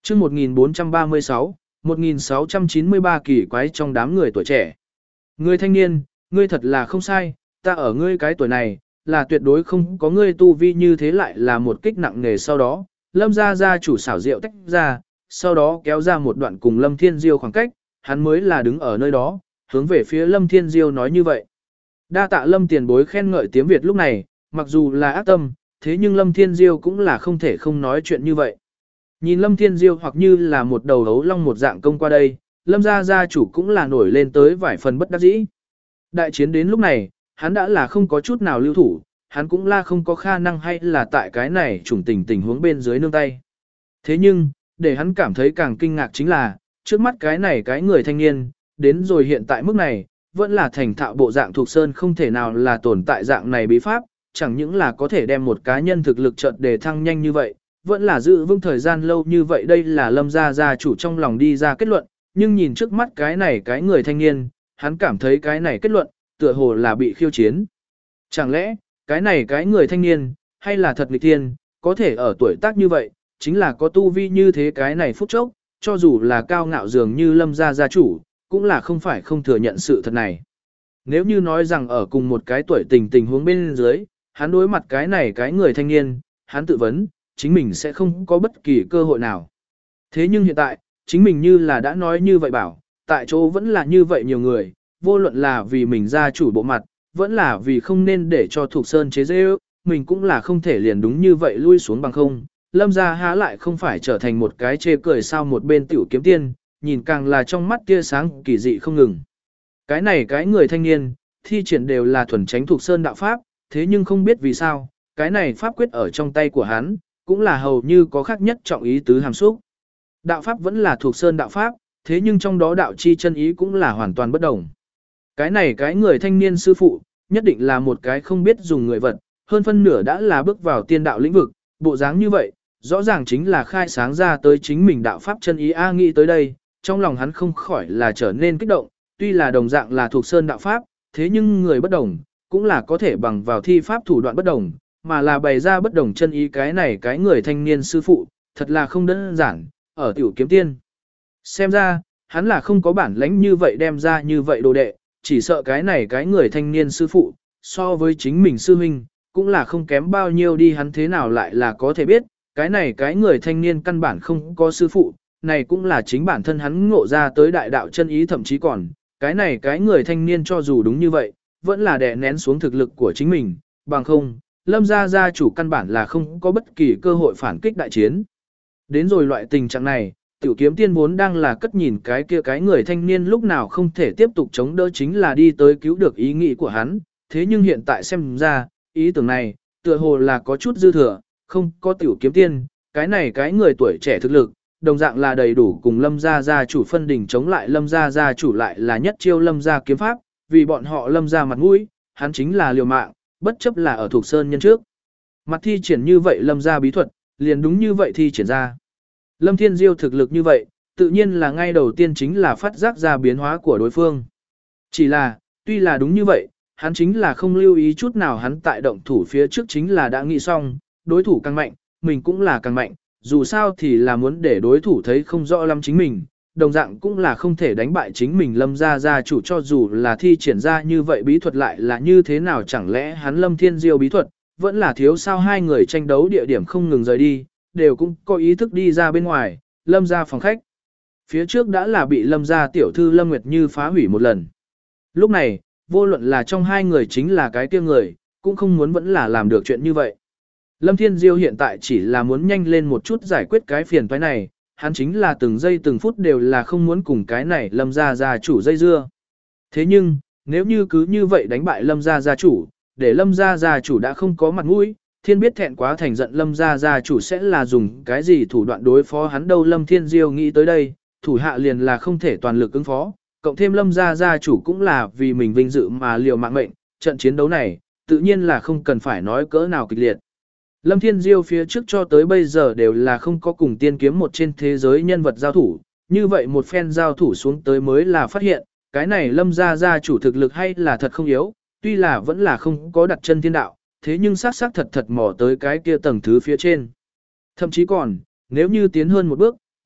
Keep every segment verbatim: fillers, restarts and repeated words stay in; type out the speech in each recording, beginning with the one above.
chương một nghìn bốn trăm ba mươi sáu, một nghìn sáu trăm chín mươi ba kỳ quái trong đám người tuổi trẻ. Người thanh niên, ngươi thật là không sai, ta ở ngươi cái tuổi này, là tuyệt đối không có ngươi tu vi như thế lại là một kích nặng nề sau đó. Lâm gia gia chủ xảo diệu tách ra, sau đó kéo ra một đoạn cùng Lâm Thiên Diêu khoảng cách, hắn mới là đứng ở nơi đó, hướng về phía Lâm Thiên Diêu nói như vậy. Đa tạ Lâm tiền bối khen ngợi tiếng Việt lúc này, mặc dù là ác tâm, thế nhưng Lâm Thiên Diêu cũng là không thể không nói chuyện như vậy. Nhìn Lâm Thiên Diêu hoặc như là một đầu hấu long một dạng công qua đây, Lâm gia gia chủ cũng là nổi lên tới vài phần bất đắc dĩ. Đại chiến đến lúc này, hắn đã là không có chút nào lưu thủ, hắn cũng là không có khả năng hay là tại cái này trùng tình tình huống bên dưới nương tay. Thế nhưng, để hắn cảm thấy càng kinh ngạc chính là, trước mắt cái này cái người thanh niên, đến rồi hiện tại mức này, vẫn là thành thạo bộ dạng thuộc sơn không thể nào là tồn tại dạng này bí pháp, chẳng những là có thể đem một cá nhân thực lực chợt để thăng nhanh như vậy, vẫn là giữ vững thời gian lâu như vậy đây là Lâm gia gia chủ trong lòng đi ra kết luận, nhưng nhìn trước mắt cái này cái người thanh niên, hắn cảm thấy cái này kết luận, tựa hồ là bị khiêu chiến. Chẳng lẽ, cái này cái người thanh niên, hay là thật nghịch thiên, có thể ở tuổi tác như vậy, chính là có tu vi như thế cái này phút chốc, cho dù là cao ngạo dường như Lâm gia gia chủ, cũng là không phải không thừa nhận sự thật này. Nếu như nói rằng ở cùng một cái tuổi tình tình huống bên dưới, hắn đối mặt cái này cái người thanh niên, hắn tự vấn, chính mình sẽ không có bất kỳ cơ hội nào. Thế nhưng hiện tại, chính mình như là đã nói như vậy bảo, tại chỗ vẫn là như vậy nhiều người, vô luận là vì mình gia chủ bộ mặt, vẫn là vì không nên để cho Thục Sơn chế dễ ước, mình cũng là không thể liền đúng như vậy lui xuống bằng không. Lâm gia há lại không phải trở thành một cái chê cười sao một bên tiểu kiếm tiên, nhìn càng là trong mắt tia sáng kỳ dị không ngừng. Cái này cái người thanh niên, thi triển đều là thuần tránh Thục Sơn đạo pháp, thế nhưng không biết vì sao, cái này pháp quyết ở trong tay của hắn, cũng là hầu như có khác nhất trọng ý tứ hàm xúc. Đạo pháp vẫn là Thục Sơn đạo pháp, thế nhưng trong đó đạo chi chân ý cũng là hoàn toàn bất đồng. Cái này cái người thanh niên sư phụ, nhất định là một cái không biết dùng người vật, hơn phân nửa đã là bước vào tiên đạo lĩnh vực, bộ dáng như vậy, rõ ràng chính là khai sáng ra tới chính mình đạo pháp chân ý a nghĩ tới đây, trong lòng hắn không khỏi là trở nên kích động, tuy là đồng dạng là thuộc sơn đạo pháp, thế nhưng người bất đồng, cũng là có thể bằng vào thi pháp thủ đoạn bất đồng, mà là bày ra bất đồng chân ý cái này cái người thanh niên sư phụ, thật là không đơn giản, ở tiểu kiếm tiên. Xem ra, hắn là không có bản lãnh như vậy đem ra như vậy đồ đệ, chỉ sợ cái này cái người thanh niên sư phụ, so với chính mình sư huynh, cũng là không kém bao nhiêu đi hắn thế nào lại là có thể biết, cái này cái người thanh niên căn bản không có sư phụ, này cũng là chính bản thân hắn ngộ ra tới đại đạo chân ý thậm chí còn, cái này cái người thanh niên cho dù đúng như vậy, vẫn là đè nén xuống thực lực của chính mình, bằng không, Lâm gia gia chủ căn bản là không có bất kỳ cơ hội phản kích đại chiến. Đến rồi loại tình trạng này, tiểu kiếm tiên vốn đang là cất nhìn cái kia cái người thanh niên lúc nào không thể tiếp tục chống đỡ chính là đi tới cứu được ý nghĩ của hắn, thế nhưng hiện tại xem ra, ý tưởng này, tựa hồ là có chút dư thừa, không có tiểu kiếm tiên, cái này cái người tuổi trẻ thực lực, đồng dạng là đầy đủ cùng Lâm gia gia chủ phân đỉnh chống lại Lâm gia gia chủ lại là nhất chiêu Lâm gia kiếm pháp, vì bọn họ Lâm gia mặt mũi, hắn chính là liều mạng, bất chấp là ở thuộc sơn nhân trước. Mặt thi triển như vậy Lâm gia bí thuật, liền đúng như vậy thi triển ra. Lâm Thiên Diêu thực lực như vậy, tự nhiên là ngay đầu tiên chính là phát giác ra biến hóa của đối phương. Chỉ là, tuy là đúng như vậy, hắn chính là không lưu ý chút nào hắn tại động thủ phía trước chính là đã nghĩ xong, đối thủ càng mạnh, mình cũng là càng mạnh, dù sao thì là muốn để đối thủ thấy không rõ lắm chính mình, đồng dạng cũng là không thể đánh bại chính mình Lâm gia gia chủ cho dù là thi triển ra như vậy bí thuật lại là như thế nào chẳng lẽ hắn Lâm Thiên Diêu bí thuật, vẫn là thiếu sao hai người tranh đấu địa điểm không ngừng rời đi, đều cũng có ý thức đi ra bên ngoài, Lâm gia phòng khách. Phía trước đã là bị Lâm gia tiểu thư Lâm Nguyệt Như phá hủy một lần. Lúc này, vô luận là trong hai người chính là cái kia người, cũng không muốn vẫn là làm được chuyện như vậy. Lâm Thiên Diêu hiện tại chỉ là muốn nhanh lên một chút giải quyết cái phiền toái này, hắn chính là từng giây từng phút đều là không muốn cùng cái này Lâm gia gia chủ dây dưa. Thế nhưng, nếu như cứ như vậy đánh bại Lâm gia gia chủ, để Lâm gia gia chủ đã không có mặt mũi, thiên biết thẹn quá thành giận Lâm gia gia chủ sẽ là dùng cái gì thủ đoạn đối phó hắn đâu Lâm Thiên Diêu nghĩ tới đây, thủ hạ liền là không thể toàn lực ứng phó, cộng thêm Lâm gia gia chủ cũng là vì mình vinh dự mà liều mạng mệnh, trận chiến đấu này, tự nhiên là không cần phải nói cỡ nào kịch liệt. Lâm Thiên Diêu phía trước cho tới bây giờ đều là không có cùng tiên kiếm một trên thế giới nhân vật giao thủ, như vậy một phen giao thủ xuống tới mới là phát hiện, cái này Lâm gia gia chủ thực lực hay là thật không yếu, tuy là vẫn là không có đặt chân thiên đạo, thế nhưng xác xác thật thật mò tới cái kia tầng thứ phía trên. Thậm chí còn, nếu như tiến hơn một bước,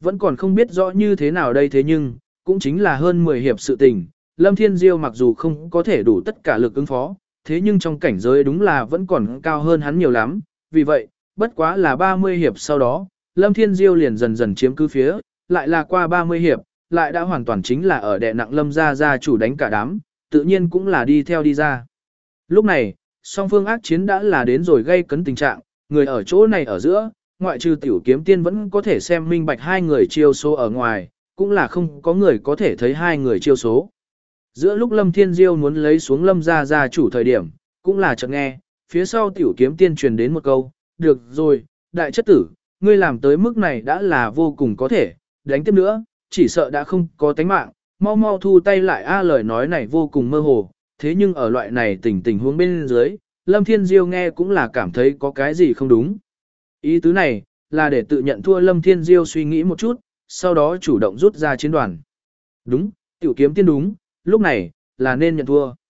vẫn còn không biết rõ như thế nào đây thế nhưng, cũng chính là hơn mười hiệp sự tình, Lâm Thiên Diêu mặc dù không có thể đủ tất cả lực ứng phó, thế nhưng trong cảnh giới đúng là vẫn còn cao hơn hắn nhiều lắm, vì vậy, bất quá là ba mươi hiệp sau đó, Lâm Thiên Diêu liền dần dần chiếm cứ phía, lại là qua ba mươi hiệp, lại đã hoàn toàn chính là ở đè nặng Lâm gia gia chủ đánh cả đám, tự nhiên cũng là đi theo đi ra. Lúc này, song phương ác chiến đã là đến rồi gây cấn tình trạng, người ở chỗ này ở giữa, ngoại trừ tiểu kiếm tiên vẫn có thể xem minh bạch hai người chiêu số ở ngoài, cũng là không có người có thể thấy hai người chiêu số. Giữa lúc Lâm Thiên Diêu muốn lấy xuống Lâm gia gia chủ thời điểm, cũng là chợt nghe, phía sau tiểu kiếm tiên truyền đến một câu, được rồi, đại chất tử, ngươi làm tới mức này đã là vô cùng có thể, đánh tiếp nữa, chỉ sợ đã không có tánh mạng, mau mau thu tay lại a lời nói này vô cùng mơ hồ, thế nhưng ở loại này tình tình huống bên dưới, Lâm Thiên Diêu nghe cũng là cảm thấy có cái gì không đúng. Ý tứ này, là để tự nhận thua Lâm Thiên Diêu suy nghĩ một chút, sau đó chủ động rút ra chiến đoàn. Đúng, tiểu kiếm tiên đúng, lúc này, là nên nhận thua.